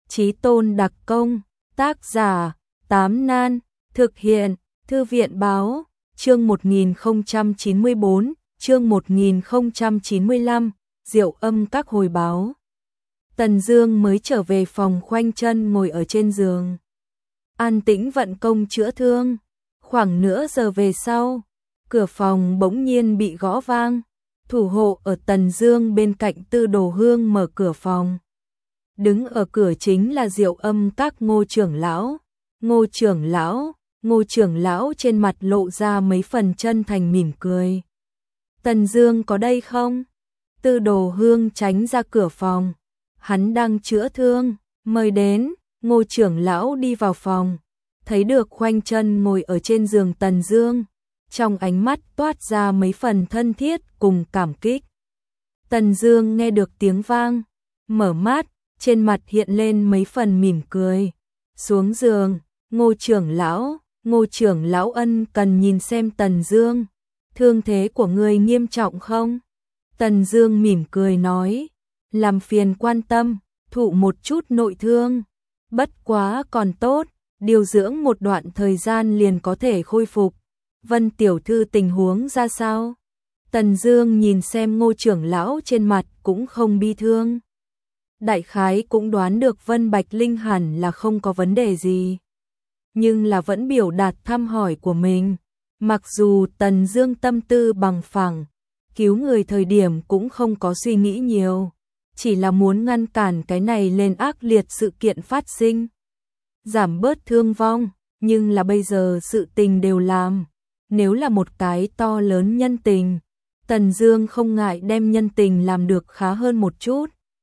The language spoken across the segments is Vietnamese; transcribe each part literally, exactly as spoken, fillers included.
Chí tôn đặc công, tác giả, Tám Nan, thực hiện, Thư viện báo, chương một nghìn không trăm chín mươi bốn, chương một nghìn không trăm chín mươi lăm, Diệu Âm Các hồi báo. Tần Dương mới trở về phòng khoanh chân ngồi ở trên giường. An tĩnh vận công chữa thương. Khoảng nửa giờ về sau, cửa phòng bỗng nhiên bị gõ vang. Thủ hộ ở Tần Dương bên cạnh Tư Đồ Hương mở cửa phòng. Đứng ở cửa chính là Diệu Âm Các Ngô trưởng lão. Ngô trưởng lão, Ngô trưởng lão trên mặt lộ ra mấy phần chân thành mỉm cười. Tần Dương có đây không? Tư Đồ Hương tránh ra cửa phòng. Hắn đang chữa thương, mời đến. Ngô trưởng lão đi vào phòng, thấy được khoanh chân ngồi ở trên giường Tần Dương, trong ánh mắt toát ra mấy phần thân thiết cùng cảm kích. Tần Dương nghe được tiếng vang, mở mắt, trên mặt hiện lên mấy phần mỉm cười. Xuống giường, Ngô trưởng lão, Ngô trưởng lão ân cần nhìn xem Tần Dương, thương thế của ngươi nghiêm trọng không? Tần Dương mỉm cười nói, làm phiền quan tâm, thụ một chút nội thương, bất quá còn tốt, điều dưỡng một đoạn thời gian liền có thể khôi phục. Vân tiểu thư tình huống ra sao? Tần Dương nhìn xem Ngô trưởng lão trên mặt cũng không bi thương. Đại khái cũng đoán được Vân Bạch Linh hẳn là không có vấn đề gì, nhưng là vẫn biểu đạt thăm hỏi của mình. Mặc dù Tần Dương tâm tư bằng phẳng, cứu người thời điểm cũng không có suy nghĩ nhiều, chỉ là muốn ngăn cản cái này lên ác liệt sự kiện phát sinh, giảm bớt thương vong, nhưng là bây giờ sự tình đều làm, nếu là một cái to lớn nhân tình, Tần Dương không ngại đem nhân tình làm được khá hơn một chút.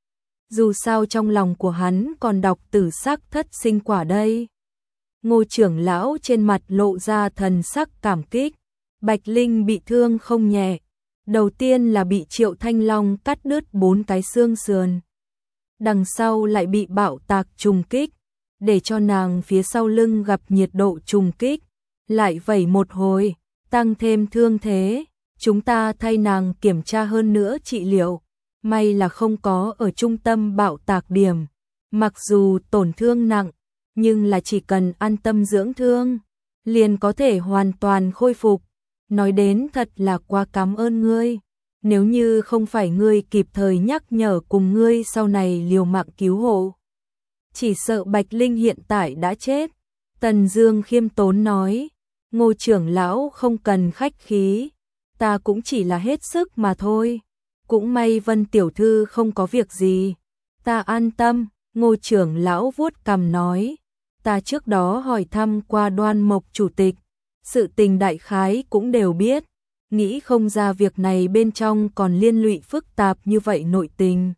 Dù sao trong lòng của hắn còn đọc tử sắc thất sinh quả đây. Ngô trưởng lão trên mặt lộ ra thần sắc cảm kích. Bạch Linh bị thương không nhẹ, đầu tiên là bị Triệu Thanh Long cắt đứt bốn cái xương sườn, đằng sau lại bị bạo tạc trùng kích, để cho nàng phía sau lưng gặp nhiệt độ trùng kích, lại vẩy một hồi, tăng thêm thương thế, chúng ta thay nàng kiểm tra hơn nữa trị liệu, may là không có ở trung tâm bạo tạc điểm, mặc dù tổn thương nặng, nhưng là chỉ cần an tâm dưỡng thương, liền có thể hoàn toàn khôi phục. Nói đến thật là quá cảm ơn ngươi, nếu như không phải ngươi kịp thời nhắc nhở cùng ngươi sau này liều mạng cứu hộ, chỉ sợ Bạch Linh hiện tại đã chết. Tần Dương khiêm tốn nói, Ngô trưởng lão không cần khách khí, ta cũng chỉ là hết sức mà thôi, cũng may Vân tiểu thư không có việc gì, ta an tâm. Ngô trưởng lão vuốt cằm nói, ta trước đó hỏi thăm qua Đoan Mộc chủ tịch, sự tình đại khái cũng đều biết, nghĩ không ra việc này bên trong còn liên lụy phức tạp như vậy nội tình.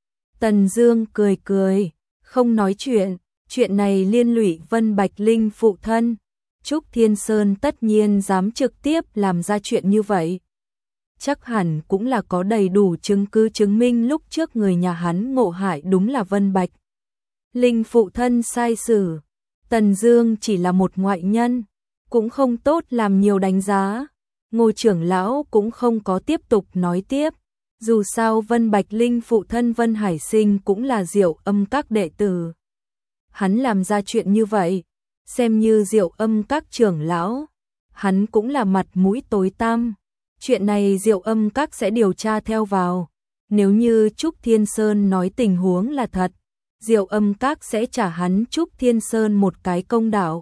Tần Dương cười cười, không nói chuyện, chuyện này liên lụy Vân Bạch Linh phụ thân, Trúc Thiên Sơn tất nhiên dám trực tiếp làm ra chuyện như vậy. Chắc hẳn cũng là có đầy đủ chứng cứ chứng minh lúc trước người nhà hắn ngộ hại đúng là Vân Bạch Linh phụ thân sai xử. Tần Dương chỉ là một ngoại nhân, cũng không tốt làm nhiều đánh giá. Ngô trưởng lão cũng không có tiếp tục nói tiếp, dù sao Vân Bạch Linh phụ thân Vân Hải Sinh cũng là Diệu Âm Các đệ tử. Hắn làm ra chuyện như vậy, xem như Diệu Âm Các trưởng lão, hắn cũng là mặt mũi tối tăm. Chuyện này Diệu Âm Các sẽ điều tra theo vào, nếu như Trúc Thiên Sơn nói tình huống là thật, Diệu Âm Các sẽ trả hắn Trúc Thiên Sơn một cái công đạo.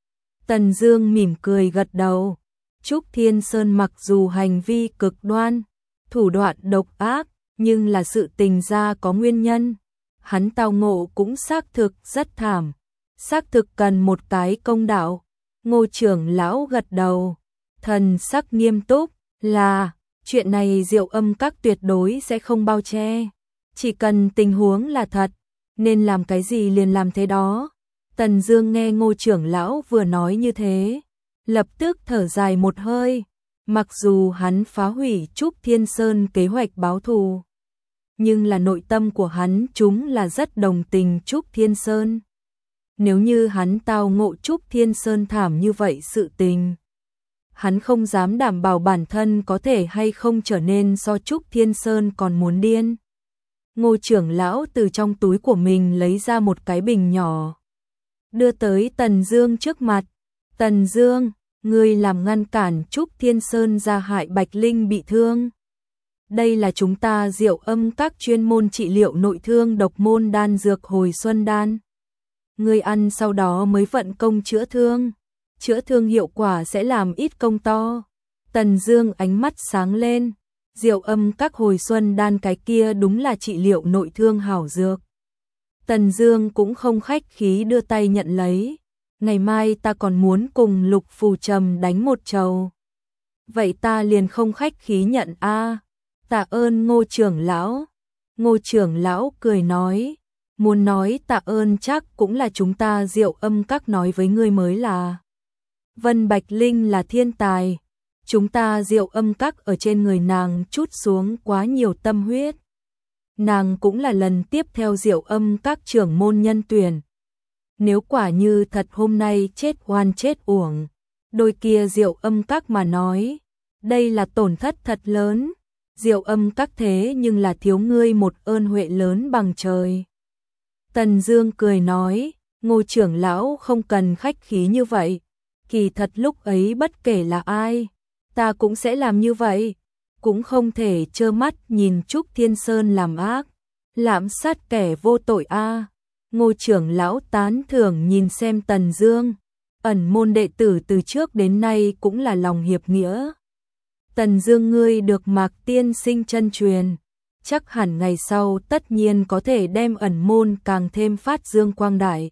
Tần Dương mỉm cười gật đầu. Trúc Thiên Sơn mặc dù hành vi cực đoan, thủ đoạn độc ác, nhưng là sự tình ra có nguyên nhân. Hắn tao ngộ cũng xác thực rất thảm, xác thực cần một cái công đạo. Ngô trưởng lão gật đầu, thần sắc nghiêm túc, là chuyện này Diệu Âm Các tuyệt đối sẽ không bao che, chỉ cần tình huống là thật, nên làm cái gì liền làm thế đó. Tần Dương nghe Ngô trưởng lão vừa nói như thế, lập tức thở dài một hơi, mặc dù hắn phá hủy Trúc Thiên Sơn kế hoạch báo thù, nhưng là nội tâm của hắn chúng là rất đồng tình Trúc Thiên Sơn. Nếu như hắn tao ngộ Trúc Thiên Sơn thảm như vậy sự tình, hắn không dám đảm bảo bản thân có thể hay không trở nên so Trúc Thiên Sơn còn muốn điên. Ngô trưởng lão từ trong túi của mình lấy ra một cái bình nhỏ, đưa tới Tần Dương trước mặt. Tần Dương, ngươi làm ngăn cản Trúc Thiên Sơn ra hại Bạch Linh bị thương. Đây là chúng ta Diệu Âm Các chuyên môn trị liệu nội thương độc môn đan dược hồi xuân đan. Ngươi ăn sau đó mới vận công chữa thương. Chữa thương hiệu quả sẽ làm ít công to. Tần Dương ánh mắt sáng lên. Diệu Âm Các hồi xuân đan cái kia đúng là trị liệu nội thương hảo dược. Tần Dương cũng không khách khí đưa tay nhận lấy. Ngày mai ta còn muốn cùng Lục Phù Trầm đánh một trầu. Vậy ta liền không khách khí nhận a. Tạ ơn Ngô trưởng lão. Ngô trưởng lão cười nói, muốn nói tạ ơn chắc cũng là chúng ta Diệu Âm Các nói với ngươi mới là. Vân Bạch Linh là thiên tài, chúng ta Diệu Âm Các ở trên người nàng chút xuống quá nhiều tâm huyết. Nàng cũng là lần tiếp theo Diệu Âm Các trưởng môn nhân tuyển. Nếu quả như thật hôm nay chết oan chết uổng, đôi kia Diệu Âm Các mà nói, đây là tổn thất thật lớn. Diệu Âm Các thế nhưng là thiếu ngươi một ơn huệ lớn bằng trời. Tần Dương cười nói, Ngô trưởng lão không cần khách khí như vậy. Kỳ thật lúc ấy bất kể là ai, ta cũng sẽ làm như vậy. Cũng không thể trơ mắt nhìn Trúc Thiên Sơn làm ác, lạm sát kẻ vô tội a. À. Ngô trưởng lão tán thưởng nhìn xem Tần Dương, ẩn môn đệ tử từ trước đến nay cũng là lòng hiệp nghĩa. Tần Dương ngươi được Mạc tiên sinh chân truyền, chắc hẳn ngày sau tất nhiên có thể đem ẩn môn càng thêm phát dương quang đại.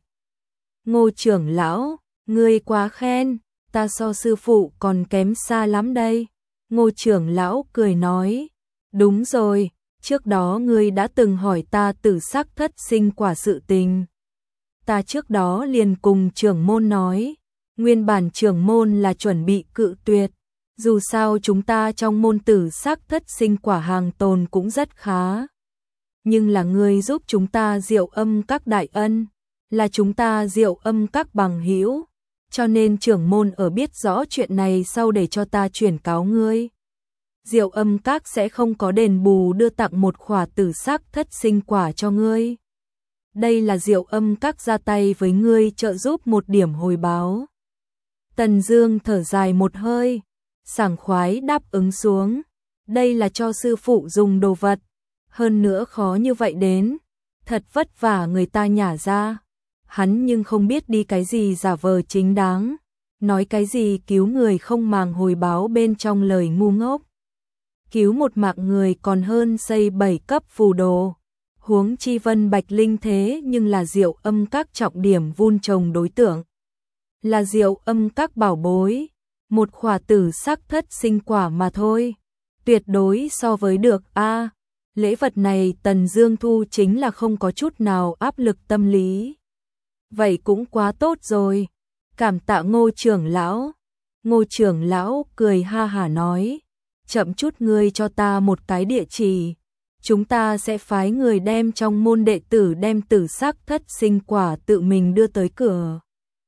Ngô trưởng lão, ngươi quá khen, ta so sư phụ còn kém xa lắm đây. Ngô trưởng lão cười nói, đúng rồi, trước đó ngươi đã từng hỏi ta tử sắc thất sinh quả sự tình. Ta trước đó liền cùng trưởng môn nói, nguyên bản trưởng môn là chuẩn bị cự tuyệt. Dù sao chúng ta trong môn tử sắc thất sinh quả hàng tồn cũng rất khá. Nhưng là ngươi giúp chúng ta Diệu Âm Các đại ân, là chúng ta Diệu Âm Các bằng hữu, cho nên trưởng môn ở biết rõ chuyện này sau để cho ta chuyển cáo ngươi. Diệu Âm Các sẽ không có đền bù đưa tặng một khỏa tử sắc thất sinh quả cho ngươi. Đây là Diệu Âm Các ra tay với ngươi trợ giúp một điểm hồi báo. Tần Dương thở dài một hơi, sảng khoái đáp ứng xuống. Đây là cho sư phụ dùng đồ vật, hơn nữa khó như vậy đến, thật vất vả người ta nhả ra. Hắn nhưng không biết đi cái gì giả vờ chính đáng, nói cái gì cứu người không màng hồi báo bên trong lời ngu ngốc. Cứu một mạng người còn hơn xây bảy cấp phù đồ. Huống chi Vân Bạch Linh thế nhưng là Diệu Âm Các trọng điểm vun trồng đối tượng. Là Diệu Âm Các bảo bối, một khỏa tử sắc thất sinh quả mà thôi. Tuyệt đối so với được a. À, lễ vật này Tần Dương thu chính là không có chút nào áp lực tâm lý. Vậy cũng quá tốt rồi. Cảm tạ Ngô trưởng lão. Ngô trưởng lão cười ha hả nói, chậm chút ngươi cho ta một cái địa chỉ, chúng ta sẽ phái người đem trong môn đệ tử đem tử sắc thất sinh quả tự mình đưa tới cửa.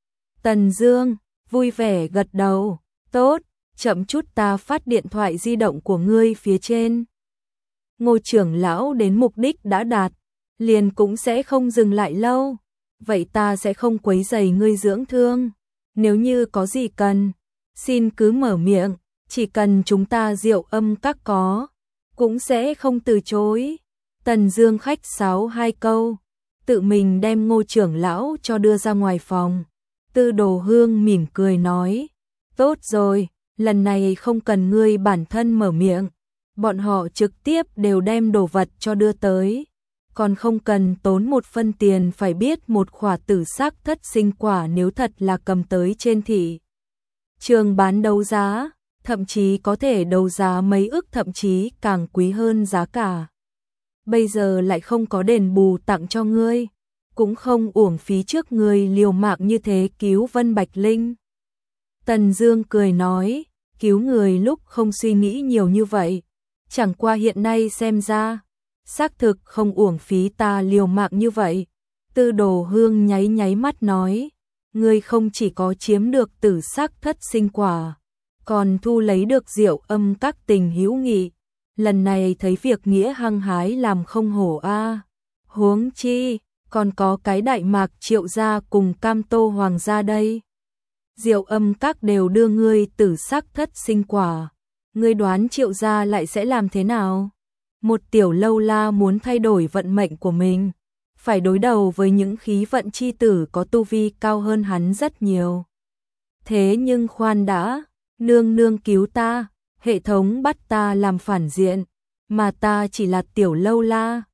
Tần Dương vui vẻ gật đầu, tốt, chậm chút ta phát điện thoại di động của ngươi phía trên. Ngô trưởng lão đến mục đích đã đạt, liền cũng sẽ không dừng lại lâu. Vậy ta sẽ không quấy rầy ngươi dưỡng thương. Nếu như có gì cần, xin cứ mở miệng, chỉ cần chúng ta Diệu Âm Các có, cũng sẽ không từ chối. Tần Dương khách sáo hai câu, tự mình đem Ngô trưởng lão cho đưa ra ngoài phòng. Tư Đồ Hương mỉm cười nói, tốt rồi, lần này không cần ngươi bản thân mở miệng, bọn họ trực tiếp đều đem đồ vật cho đưa tới. Còn không cần tốn một phân tiền phải biết một khỏa tử sắc thất sinh quả nếu thật là cầm tới trên thị trường bán đấu giá, thậm chí có thể đấu giá mấy ức thậm chí càng quý hơn giá cả. Bây giờ lại không có đền bù tặng cho ngươi, cũng không uổng phí trước ngươi liều mạng như thế cứu Vân Bạch Linh. Tần Dương cười nói, cứu người lúc không suy nghĩ nhiều như vậy, chẳng qua hiện nay xem ra xác thực không uổng phí ta liều mạng như vậy. Tư Đồ Hương nháy nháy mắt nói, ngươi không chỉ có chiếm được tử sắc thất sinh quả, còn thu lấy được Diệu Âm Các tình hữu nghị, lần này thấy việc nghĩa hăng hái làm không hổ a. Huống chi, còn có cái Đại Mạc Triệu gia cùng Cam Tô Hoàng gia đây. Diệu Âm các đều đưa ngươi tử sắc thất sinh quả. Ngươi đoán Triệu gia lại sẽ làm thế nào? Một tiểu lâu la muốn thay đổi vận mệnh của mình, phải đối đầu với những khí vận chi tử có tu vi cao hơn hắn rất nhiều. Thế nhưng khoan đã, nương nương cứu ta, hệ thống bắt ta làm phản diện, mà ta chỉ là tiểu lâu la.